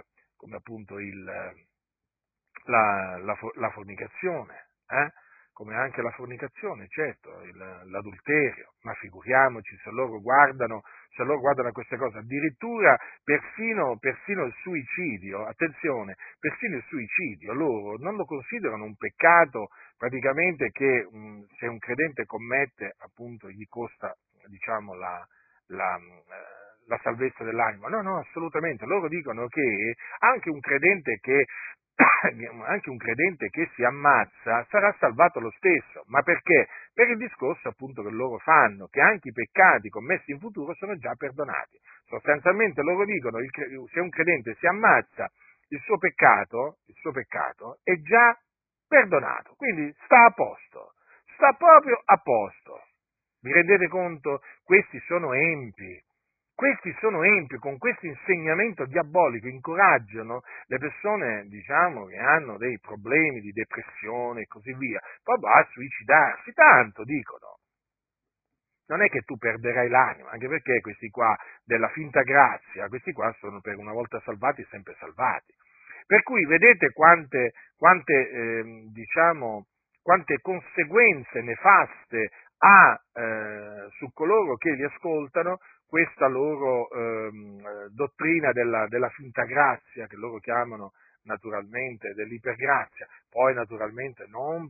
la fornicazione, come anche la fornicazione, certo, l'adulterio, ma figuriamoci se loro guardano a queste cose, addirittura persino il suicidio, attenzione, persino il suicidio, loro non lo considerano un peccato praticamente che se un credente commette, appunto, gli costa, la la salvezza dell'anima. No, no, assolutamente. Loro dicono che anche un credente che, anche un credente che si ammazza sarà salvato lo stesso. Ma perché? Per il discorso appunto che loro fanno, che anche i peccati commessi in futuro sono già perdonati. Sostanzialmente loro dicono che se un credente si ammazza, il suo peccato è già perdonato, quindi sta a posto, sta proprio a posto. Vi rendete conto? Questi sono empi, con questo insegnamento diabolico incoraggiano le persone, diciamo, che hanno dei problemi di depressione e così via, proprio a suicidarsi, tanto dicono. Non è che tu perderai l'anima, anche perché questi qua della finta grazia, questi qua sono per una volta salvati, sempre salvati. Per cui vedete diciamo, quante conseguenze nefaste ha su coloro che li ascoltano questa loro dottrina della finta grazia, che loro chiamano naturalmente dell'ipergrazia. Poi naturalmente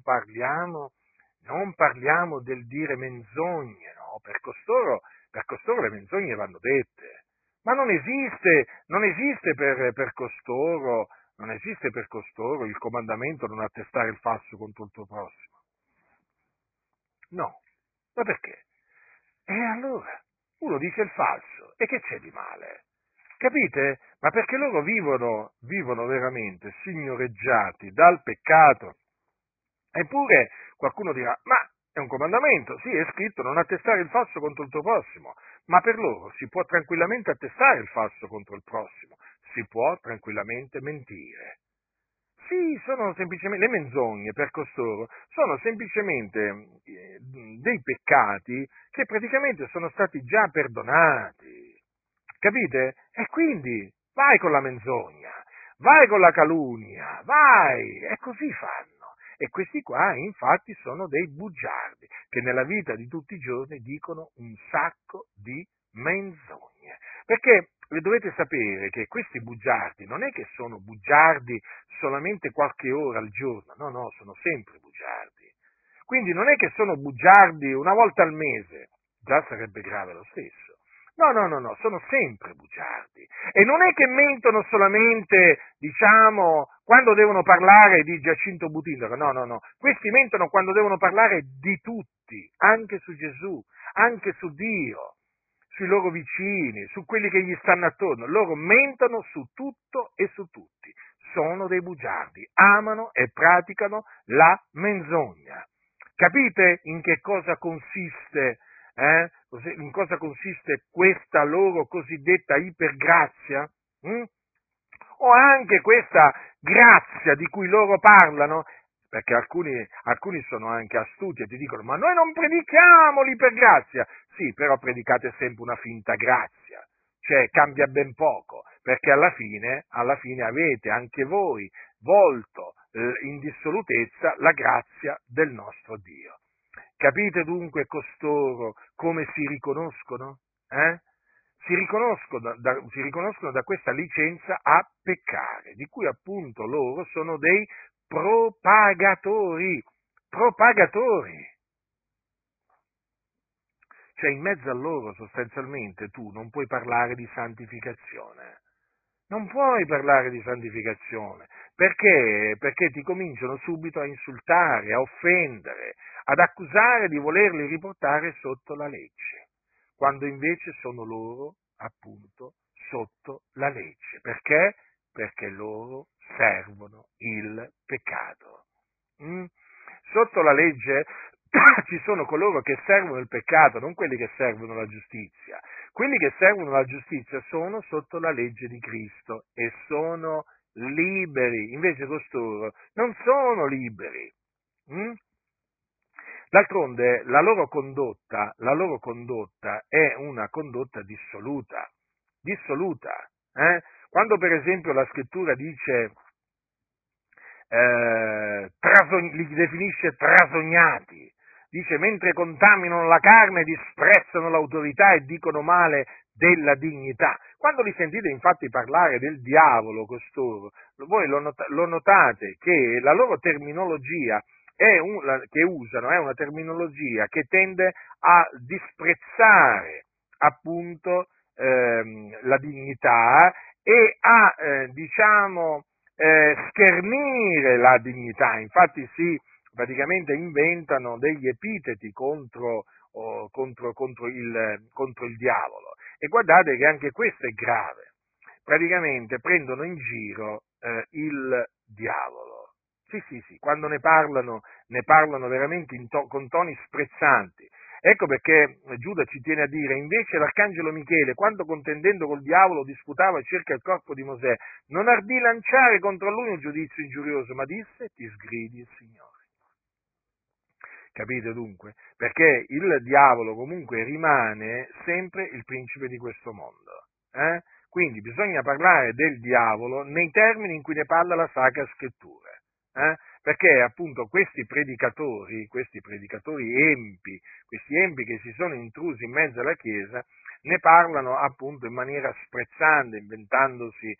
non parliamo del dire menzogne, no? Per costoro le menzogne vanno dette, ma non esiste non esiste per costoro il comandamento non attestare il falso contro il tuo prossimo. No, ma perché? E allora, uno dice il falso, e che c'è di male? Capite? Ma perché loro vivono veramente signoreggiati dal peccato. Eppure qualcuno dirà, ma è un comandamento, sì, è scritto non attestare il falso contro il tuo prossimo, ma per loro si può tranquillamente attestare il falso contro il prossimo, si può tranquillamente mentire. Sì, sono semplicemente, le menzogne per costoro sono semplicemente dei peccati che praticamente sono stati già perdonati. Capite? E quindi vai con la menzogna, vai con la calunnia, vai, e così fanno. E questi qua infatti sono dei bugiardi che nella vita di tutti i giorni dicono un sacco di menzogne. Perché dovete sapere che questi bugiardi non è che sono bugiardi solamente qualche ora al giorno, no, no, sono sempre bugiardi. Quindi non è che sono bugiardi una volta al mese, già sarebbe grave lo stesso. No, no, no, no, sono sempre bugiardi. E non è che mentono solamente, diciamo, quando devono parlare di Giacinto Butindoca, no, no, no. Questi mentono quando devono parlare di tutti, anche su Gesù, anche su Dio, sui loro vicini, su quelli che gli stanno attorno. Loro mentono su tutto e su tutti. Sono dei bugiardi, amano e praticano la menzogna. Capite in che cosa consiste? In cosa consiste questa loro cosiddetta ipergrazia? Mm? O anche questa grazia di cui loro parlano? Perché alcuni sono anche astuti e ti dicono, ma noi non predichiamo l'ipergrazia. Sì, però predicate sempre una finta grazia, cioè cambia ben poco, perché alla fine avete anche voi volto in dissolutezza la grazia del nostro Dio. Capite dunque costoro come si riconoscono? Si riconoscono da questa licenza a peccare, di cui appunto loro sono dei propagatori. Cioè in mezzo a loro sostanzialmente tu non puoi parlare di santificazione. Non puoi parlare di santificazione. Perché? Perché ti cominciano subito a insultare, a offendere, ad accusare di volerli riportare sotto la legge, quando invece sono loro, appunto, sotto la legge. Perché? Perché loro servono il peccato. Mm? Sotto la legge ci sono coloro che servono il peccato, non quelli che servono la giustizia. Quelli che servono la giustizia sono sotto la legge di Cristo e sono liberi, invece costoro non sono liberi. Mm? D'altronde la loro condotta è una condotta dissoluta. Quando per esempio la scrittura dice li definisce trasognati, dice mentre contaminano la carne disprezzano l'autorità e dicono male della dignità. Quando li sentite infatti parlare del diavolo costoro, voi lo notate che la loro terminologia che usano è una terminologia che tende a disprezzare appunto la dignità e a, schernire la dignità. Infatti praticamente inventano degli epiteti contro il diavolo. E guardate che anche questo è grave. Praticamente prendono in giro il diavolo. Sì, quando ne parlano veramente con toni sprezzanti. Ecco perché Giuda ci tiene a dire: invece l'arcangelo Michele, quando contendendo col diavolo disputava circa il corpo di Mosè, non ardì lanciare contro lui un giudizio ingiurioso, ma disse: ti sgridi il Signore. Capite dunque? Perché il diavolo comunque rimane sempre il principe di questo mondo. Quindi bisogna parlare del diavolo nei termini in cui ne parla la Sacra Scrittura. Perché appunto questi predicatori empi, questi empi che si sono intrusi in mezzo alla Chiesa, ne parlano appunto in maniera sprezzante, inventandosi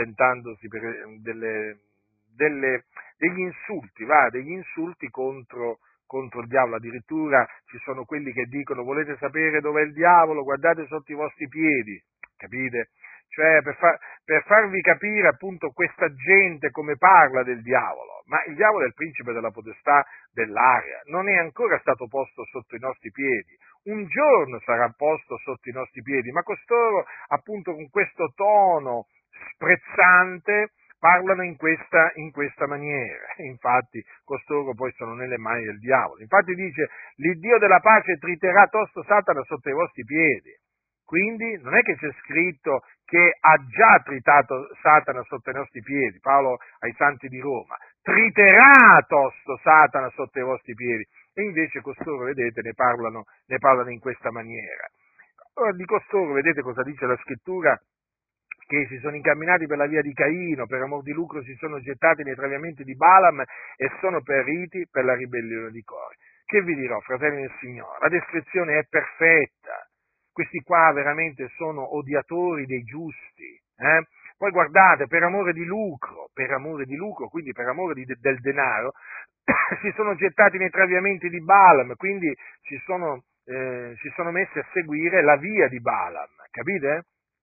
degli insulti contro il diavolo. Addirittura ci sono quelli che dicono: volete sapere dov'è il diavolo? Guardate sotto i vostri piedi, capite? Cioè per farvi capire appunto questa gente come parla del diavolo. Ma il diavolo è il principe della potestà dell'aria, non è ancora stato posto sotto i nostri piedi. Un giorno sarà posto sotto i nostri piedi, ma costoro appunto con questo tono sprezzante parlano in questa maniera. Infatti costoro poi sono nelle mani del diavolo. Infatti dice: l'Iddio della pace triterà tosto Satana sotto i vostri piedi. Quindi non è che c'è scritto che ha già tritato Satana sotto i nostri piedi, Paolo ai santi di Roma, triterà tosto Satana sotto i vostri piedi, e invece costoro, vedete, ne parlano in questa maniera. Ora, di costoro, vedete cosa dice la Scrittura? Che si sono incamminati per la via di Caino, per amor di lucro si sono gettati nei traviamenti di Balaam e sono periti per la ribellione di Core. Che vi dirò, fratelli del Signore? La descrizione è perfetta. Questi qua veramente sono odiatori dei giusti. Poi guardate, per amore di lucro, quindi per amore del denaro, si sono gettati nei traviamenti di Balaam, quindi si sono messi a seguire la via di Balaam, capite?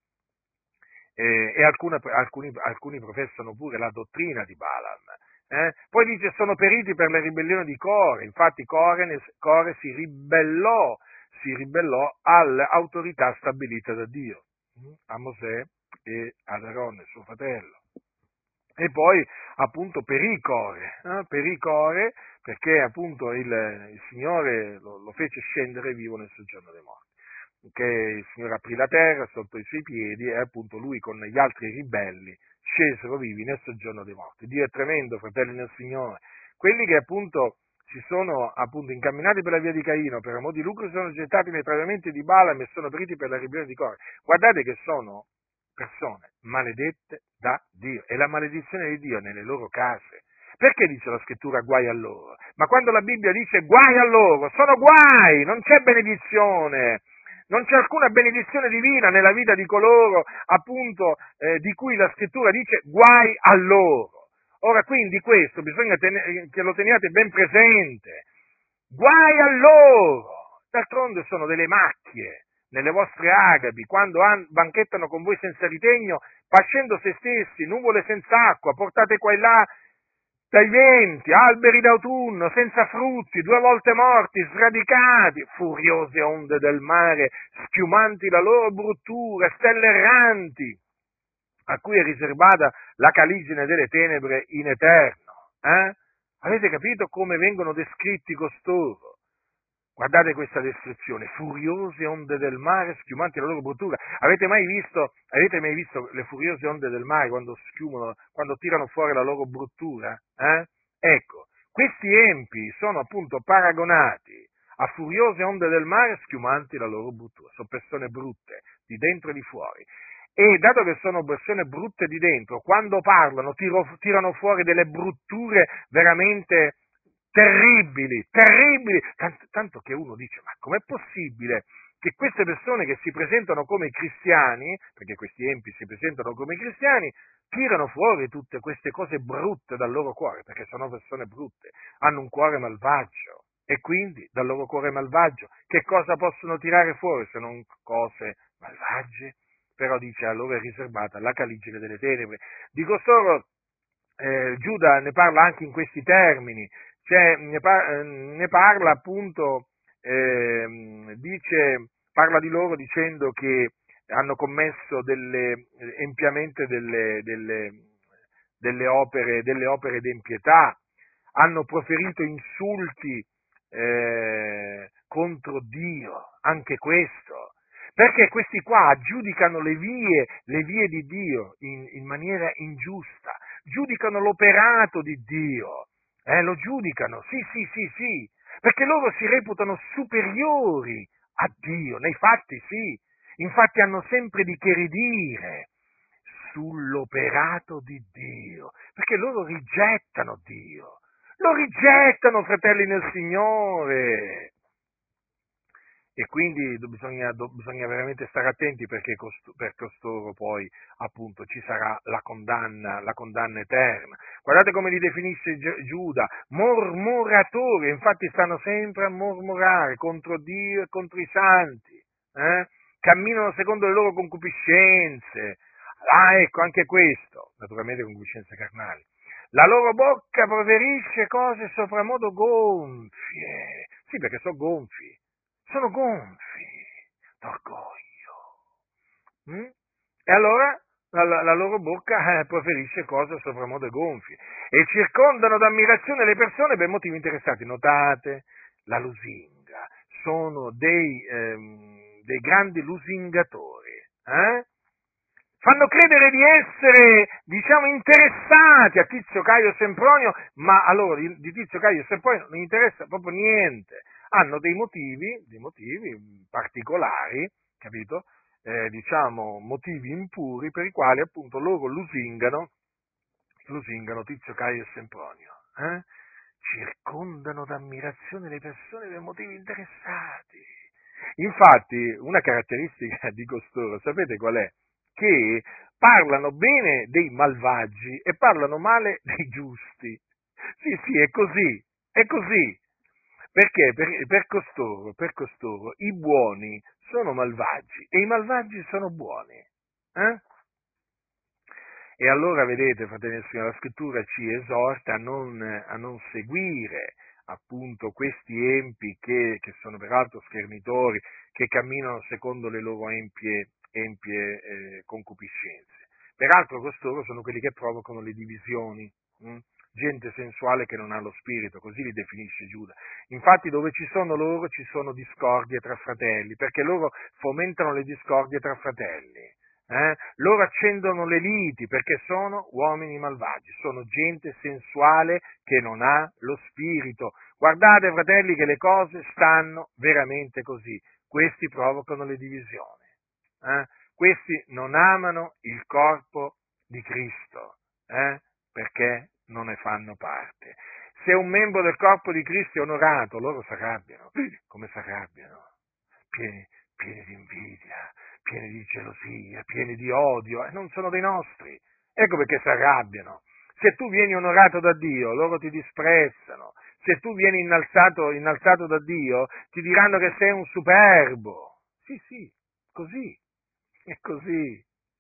E alcuni professano pure la dottrina di Balaam. Poi dice: sono periti per la ribellione di Core. Infatti Core si ribellò all'autorità stabilita da Dio, a Mosè e ad Aaron, suo fratello. E poi appunto perì Core perché appunto il Signore lo fece scendere vivo nel soggiorno dei morti. Che il Signore aprì la terra sotto i suoi piedi e appunto lui con gli altri ribelli scesero vivi nel soggiorno dei morti. Dio è tremendo, fratelli nel Signore. Quelli che appunto si sono appunto incamminati per la via di Caino, per amor di lucro, sono gettati nei traviamenti di Balaam e sono periti per la ribellione di Core. Guardate che sono persone maledette da Dio, e la maledizione di Dio è nelle loro case. Perché dice la Scrittura guai a loro? Ma quando la Bibbia dice guai a loro, sono guai, non c'è benedizione. Non c'è alcuna benedizione divina nella vita di coloro, appunto, di cui la Scrittura dice guai a loro. Ora, quindi questo bisogna che lo teniate ben presente. Guai a loro! D'altronde sono delle macchie nelle vostre agapi, quando banchettano con voi senza ritegno, pascendo se stessi, nuvole senza acqua, portate qua e là dai venti, alberi d'autunno, senza frutti, 2 volte morti, sradicati, furiose onde del mare, schiumanti la loro bruttura, stelle erranti, a cui è riservata la caligine delle tenebre in eterno. Avete capito come vengono descritti costoro? Guardate questa descrizione: furiose onde del mare, schiumanti la loro bruttura. Avete mai visto le furiose onde del mare quando schiumano, quando tirano fuori la loro bruttura? Ecco, questi empi sono appunto paragonati a furiose onde del mare schiumanti la loro bruttura. Sono persone brutte, di dentro e di fuori. E dato che sono persone brutte di dentro, quando parlano tirano fuori delle brutture veramente terribili, tanto che uno dice: ma com'è possibile che queste persone che si presentano come cristiani, perché questi empi si presentano come cristiani, tirano fuori tutte queste cose brutte dal loro cuore, perché sono persone brutte, hanno un cuore malvagio, e quindi dal loro cuore malvagio che cosa possono tirare fuori se non cose malvagie, però dice a loro è riservata la caligine delle tenebre. Di costoro Giuda ne parla anche in questi termini, cioè ne parla appunto, parla di loro dicendo che hanno commesso empiamente delle opere d'impietà, hanno proferito insulti contro Dio, anche questo, perché questi qua giudicano le vie di Dio in maniera ingiusta, giudicano l'operato di Dio, lo giudicano, sì, sì, sì, sì, perché loro si reputano superiori a Dio, nei fatti sì, infatti hanno sempre di che ridire sull'operato di Dio, perché loro rigettano Dio, lo rigettano, fratelli nel Signore. E quindi bisogna veramente stare attenti perché per costoro poi appunto ci sarà la condanna eterna. Guardate come li definisce Giuda, mormoratori, infatti stanno sempre a mormorare contro Dio e contro i santi, camminano secondo le loro concupiscenze. Ah, ecco, anche questo, naturalmente concupiscenze carnali. La loro bocca proferisce cose sopramodo gonfie, sì, perché sono gonfi d'orgoglio. Mm? E allora la loro bocca proferisce cose sopramodo gonfie e circondano d'ammirazione le persone per motivi interessanti. Notate la lusinga, sono dei grandi lusingatori. Fanno credere di essere, diciamo, interessati a Tizio, Caio e Sempronio, ma a loro di Tizio, Caio e Sempronio non interessa proprio niente. Hanno dei motivi particolari, capito? Diciamo, motivi impuri per i quali appunto loro lusingano Tizio, Caio e Sempronio. Circondano d'ammirazione le persone per motivi interessati. Infatti, una caratteristica di costoro, sapete qual è? Che parlano bene dei malvagi e parlano male dei giusti. Sì, sì, è così, è così. Perché per costoro i buoni sono malvagi e i malvagi sono buoni. Eh? E allora, vedete, fratelli del Signore, la scrittura ci esorta a non seguire appunto questi empi che sono peraltro schernitori, che camminano secondo le loro empie concupiscenze. Peraltro costoro sono quelli che provocano le divisioni, gente sensuale che non ha lo spirito, così li definisce Giuda. Infatti dove ci sono loro ci sono discordie tra fratelli, perché loro fomentano le discordie tra fratelli. Loro accendono le liti perché sono uomini malvagi, sono gente sensuale che non ha lo spirito. Guardate, fratelli, che le cose stanno veramente così. Questi provocano le divisioni. Questi non amano il corpo di Cristo, perché non ne fanno parte. Se un membro del corpo di Cristo è onorato, loro si arrabbiano. Come si arrabbiano? Pieni di invidia, pieni di gelosia, pieni di odio, e non sono dei nostri. Ecco perché si arrabbiano. Se tu vieni onorato da Dio, loro ti disprezzano. Se tu vieni innalzato da Dio, ti diranno che sei un superbo. Sì, sì, così, è così.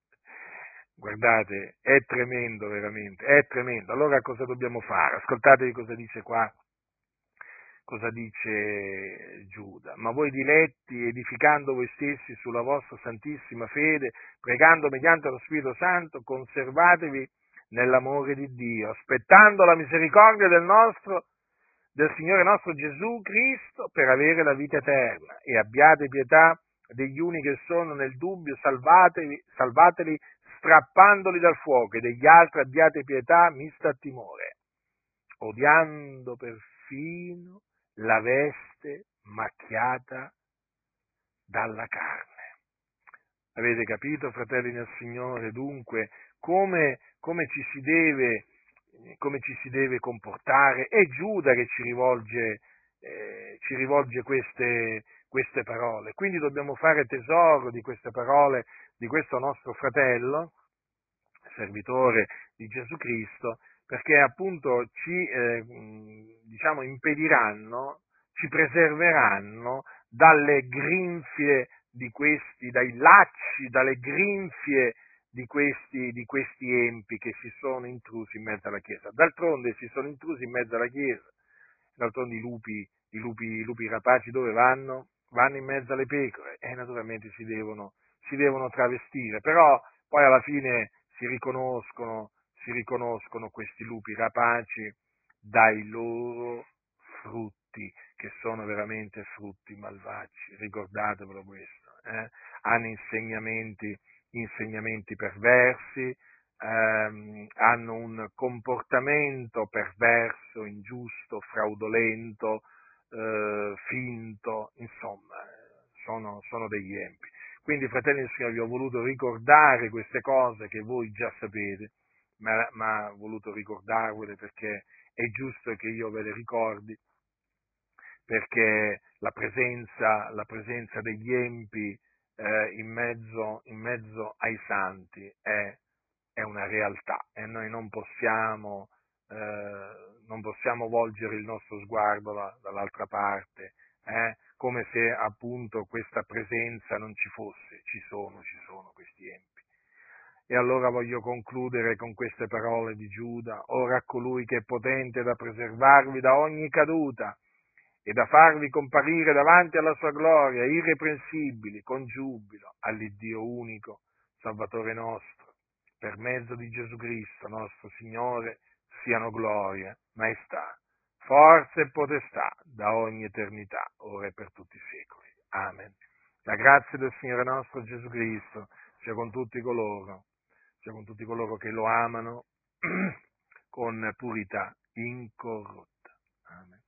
Guardate, è tremendo veramente, è tremendo. Allora cosa dobbiamo fare? Ascoltatevi cosa dice qua, cosa dice Giuda. Ma voi diletti, edificando voi stessi sulla vostra santissima fede, pregando mediante lo Spirito Santo, conservatevi nell'amore di Dio, aspettando la misericordia del Signore nostro Gesù Cristo per avere la vita eterna, e abbiate pietà degli uni che sono nel dubbio, salvateli strappandoli dal fuoco, e degli altri abbiate pietà mista a timore, odiando perfino la veste macchiata dalla carne. Avete capito, fratelli nel Signore, dunque, come ci si deve comportare? È Giuda che ci rivolge queste parole. Quindi dobbiamo fare tesoro di queste parole di questo nostro fratello, servitore di Gesù Cristo, perché appunto ci preserveranno dalle grinfie dai lacci, dalle grinfie di questi empi che si sono intrusi in mezzo alla Chiesa. D'altronde si sono intrusi in mezzo alla Chiesa. D'altronde i lupi rapaci dove vanno? Vanno in mezzo alle pecore e naturalmente si devono travestire, però poi alla fine si riconoscono questi lupi rapaci dai loro frutti, che sono veramente frutti malvagi, ricordatevelo questo, hanno insegnamenti perversi, hanno un comportamento perverso, ingiusto, fraudolento, finto, insomma, sono degli empi. Quindi, fratelli del Signore, vi ho voluto ricordare queste cose che voi già sapete, ma ho voluto ricordarvele perché è giusto che io ve le ricordi, perché la presenza degli empi in mezzo ai santi è una realtà e noi non possiamo volgere il nostro sguardo dall'altra parte, come se appunto questa presenza non ci fosse. Ci sono questi empi. E allora voglio concludere con queste parole di Giuda: ora a colui che è potente da preservarvi da ogni caduta e da farvi comparire davanti alla sua gloria, irreprensibili, con giubilo, all'Iddio unico, Salvatore nostro, per mezzo di Gesù Cristo, nostro Signore, siano gloria, maestà, forza e potestà, da ogni eternità, ora e per tutti i secoli. Amen. La grazia del Signore nostro Gesù Cristo sia con tutti coloro che lo amano con purità incorrotta. Amen.